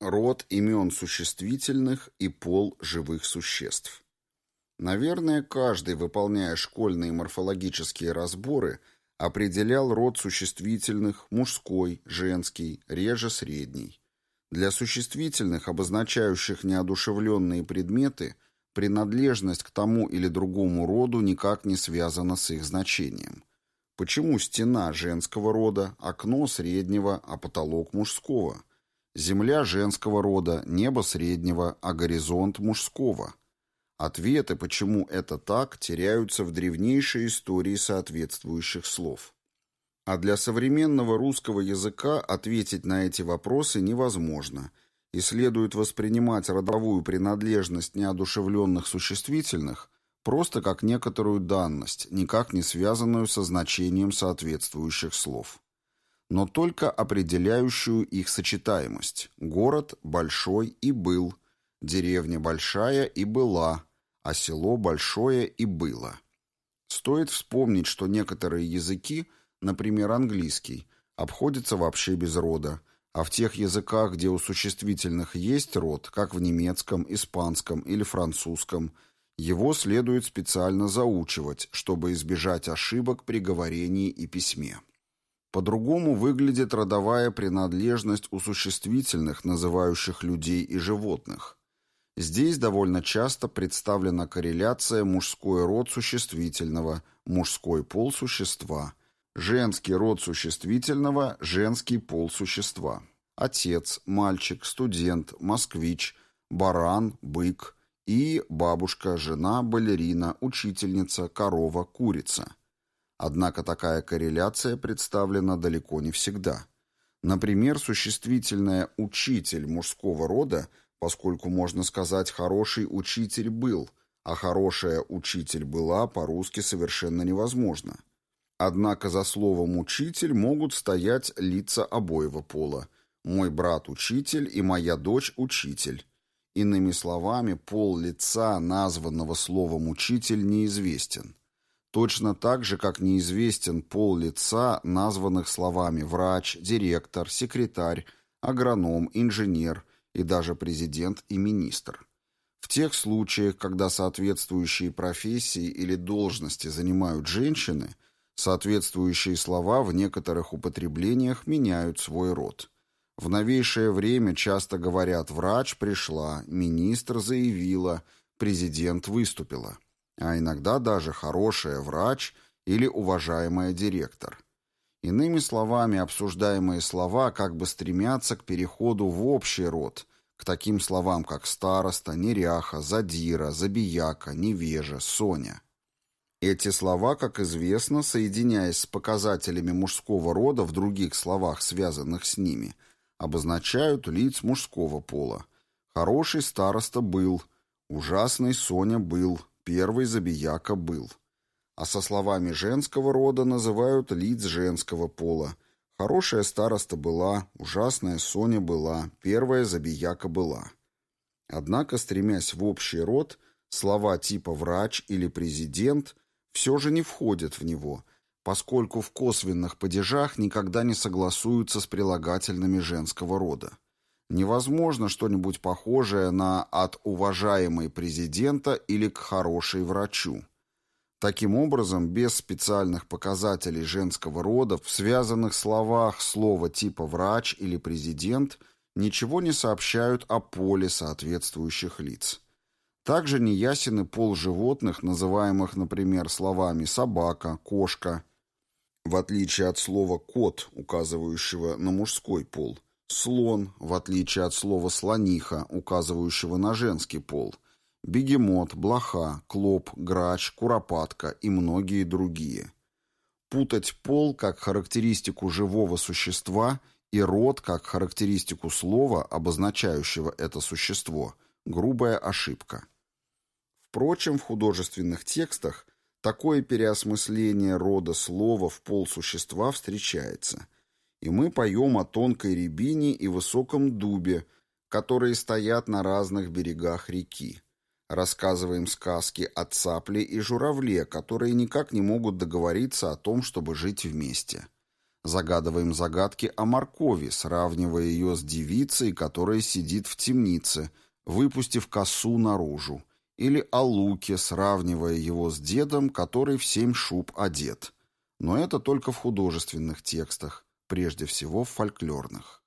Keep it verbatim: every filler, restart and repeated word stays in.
Род имен существительных и пол живых существ. Наверное, каждый, выполняя школьные морфологические разборы, определял род существительных мужской, женский, реже средний. Для существительных, обозначающих неодушевленные предметы, принадлежность к тому или другому роду никак не связана с их значением. Почему стена женского рода, окно среднего, а потолок мужского? Земля женского рода, небо среднего, а горизонт мужского. Ответы, почему это так, теряются в древнейшей истории соответствующих слов. А для современного русского языка ответить на эти вопросы невозможно, и следует воспринимать родовую принадлежность неодушевленных существительных просто как некоторую данность, никак не связанную со значением соответствующих слов, но только определяющую их сочетаемость. Город большой и был, деревня большая и была, а село большое и было. Стоит вспомнить, что некоторые языки, например, английский, обходятся вообще без рода, а в тех языках, где у существительных есть род, как в немецком, испанском или французском, его следует специально заучивать, чтобы избежать ошибок при говорении и письме. По-другому выглядит родовая принадлежность у существительных, называющих людей и животных. Здесь довольно часто представлена корреляция мужской род существительного, мужской пол существа, женский род существительного, женский пол существа, отец, мальчик, студент, москвич, баран, бык и бабушка, жена, балерина, учительница, корова, курица. Однако такая корреляция представлена далеко не всегда. Например, существительное «учитель» мужского рода, поскольку можно сказать «хороший учитель был», а «хорошая учитель была» по-русски совершенно невозможно. Однако за словом «учитель» могут стоять лица обоего пола. «Мой брат учитель» и «моя дочь учитель». Иными словами, пол лица, названного словом «учитель», неизвестен. Точно так же, как неизвестен пол лица, названных словами врач, директор, секретарь, агроном, инженер и даже президент и министр. В тех случаях, когда соответствующие профессии или должности занимают женщины, соответствующие слова в некоторых употреблениях меняют свой род. В новейшее время часто говорят «врач пришла», «министр заявила», «президент выступила», а иногда даже «хорошая врач» или «уважаемая директор». Иными словами, обсуждаемые слова как бы стремятся к переходу в общий род, к таким словам, как староста, неряха, задира, забияка, невежа, соня. Эти слова, как известно, соединяясь с показателями мужского рода в других словах, связанных с ними, обозначают лиц мужского пола. Хороший староста был, ужасный Соня был, первый забияка был. А со словами женского рода называют лиц женского пола. Хорошая староста была, ужасная Соня была, первая забияка была. Однако, стремясь в общий род, слова типа «врач» или «президент» все же не входят в него, поскольку в косвенных падежах никогда не согласуются с прилагательными женского рода. Невозможно что-нибудь похожее на «от уважаемой президента» или «к хорошей врачу». Таким образом, без специальных показателей женского рода в связанных словах слова типа «врач» или «президент» ничего не сообщают о поле соответствующих лиц. Также неясен и пол животных, называемых, например, словами «собака», «кошка», в отличие от слова «кот», указывающего на мужской пол, «слон», в отличие от слова «слониха», указывающего на женский пол, бегемот, блоха, клоп, грач, куропатка и многие другие. Путать пол как характеристику живого существа и род как характеристику слова, обозначающего это существо, грубая ошибка. Впрочем, в художественных текстах такое переосмысление рода слова в пол существа встречается, и мы поем о тонкой рябине и высоком дубе, которые стоят на разных берегах реки. Рассказываем сказки о цапле и журавле, которые никак не могут договориться о том, чтобы жить вместе. Загадываем загадки о моркови, сравнивая ее с девицей, которая сидит в темнице, выпустив косу наружу, или о луке, сравнивая его с дедом, который в семь шуб одет. Но это только в художественных текстах, прежде всего в фольклорных.